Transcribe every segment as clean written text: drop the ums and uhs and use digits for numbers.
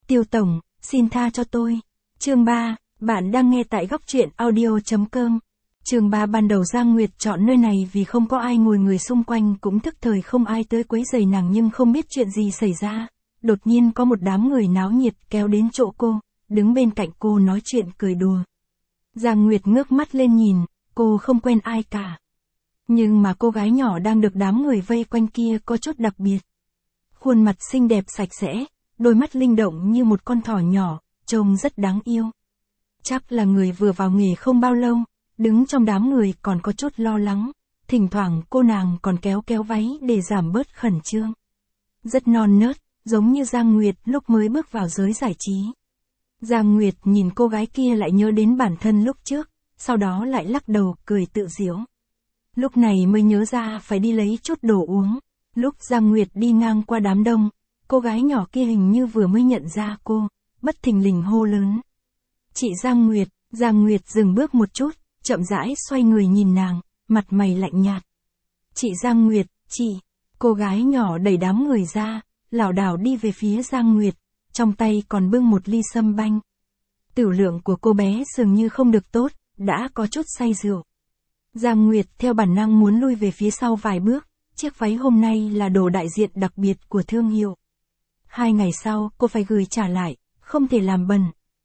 Tiêu tổng, xin tha cho tôi. Chương 3, bạn đang nghe tại góc truyện audio.com. Chương 3 ban đầu Giang Nguyệt chọn nơi này vì không có ai ngồi, người xung quanh cũng thức thời, không ai tới quấy rầy nàng, nhưng không biết chuyện gì xảy ra. Đột nhiên có một đám người náo nhiệt kéo đến chỗ cô, đứng bên cạnh cô nói chuyện cười đùa. Giang Nguyệt ngước mắt lên nhìn, cô không quen ai cả. Nhưng mà cô gái nhỏ đang được đám người vây quanh kia có chút đặc biệt. Khuôn mặt xinh đẹp sạch sẽ, đôi mắt linh động như một con thỏ nhỏ, trông rất đáng yêu. Chắc là người vừa vào nghề không bao lâu, đứng trong đám người còn có chút lo lắng, thỉnh thoảng cô nàng còn kéo kéo váy để giảm bớt khẩn trương. Rất non nớt, giống như Giang Nguyệt lúc mới bước vào giới giải trí. Giang Nguyệt nhìn cô gái kia lại nhớ đến bản thân lúc trước, sau đó lại lắc đầu cười tự giễu. Lúc này mới nhớ ra phải đi lấy chút đồ uống. Lúc Giang Nguyệt đi ngang qua đám đông, cô gái nhỏ kia hình như vừa mới nhận ra cô, bất thình lình hô lớn. Chị Giang Nguyệt dừng bước một chút, chậm rãi xoay người nhìn nàng, mặt mày lạnh nhạt. Chị Giang Nguyệt, chị. Cô gái nhỏ đẩy đám người ra, lảo đảo đi về phía Giang Nguyệt, trong tay còn bưng một ly sâm banh. Tửu lượng của cô bé dường như không được tốt, đã có chút say rượu. Giang Nguyệt theo bản năng muốn lui về phía sau vài bước, chiếc váy hôm nay là đồ đại diện đặc biệt của thương hiệu. 2 ngày sau cô phải gửi trả lại, không thể làm bẩn.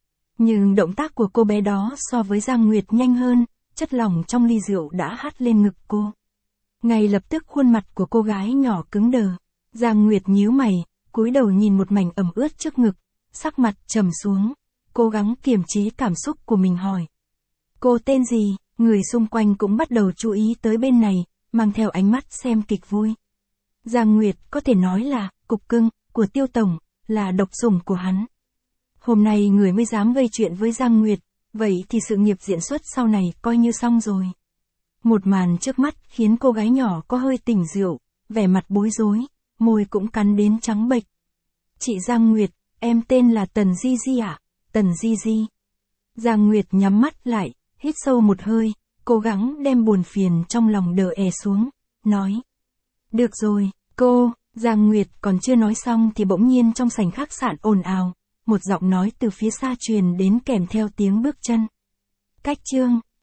Nhưng động tác của cô bé đó so với Giang Nguyệt nhanh hơn, chất lỏng trong ly rượu đã hắt lên ngực cô. Ngay lập tức khuôn mặt của cô gái nhỏ cứng đờ. Giang Nguyệt nhíu mày, cúi đầu nhìn một mảnh ẩm ướt trước ngực, sắc mặt trầm xuống, cố gắng kiềm chế cảm xúc của mình hỏi. Cô tên gì? Người xung quanh cũng bắt đầu chú ý tới bên này, mang theo ánh mắt xem kịch vui. Giang Nguyệt có thể nói là cục cưng của Tiêu tổng, là độc sủng của hắn. Hôm nay người mới dám gây chuyện với Giang Nguyệt, vậy thì sự nghiệp diễn xuất sau này coi như xong rồi. Một màn trước mắt khiến cô gái nhỏ có hơi tỉnh rượu, vẻ mặt bối rối, môi cũng cắn đến trắng bệch. Chị Giang Nguyệt, em tên là Tần Di Di ạ? Tần Di Di. Giang Nguyệt nhắm mắt lại, hít sâu một hơi, cố gắng đem buồn phiền trong lòng đè xuống, nói. Được rồi, cô. Giang Nguyệt còn chưa nói xong thì bỗng nhiên trong sảnh khách sạn ồn ào, một giọng nói từ phía xa truyền đến kèm theo tiếng bước chân. Cách chương,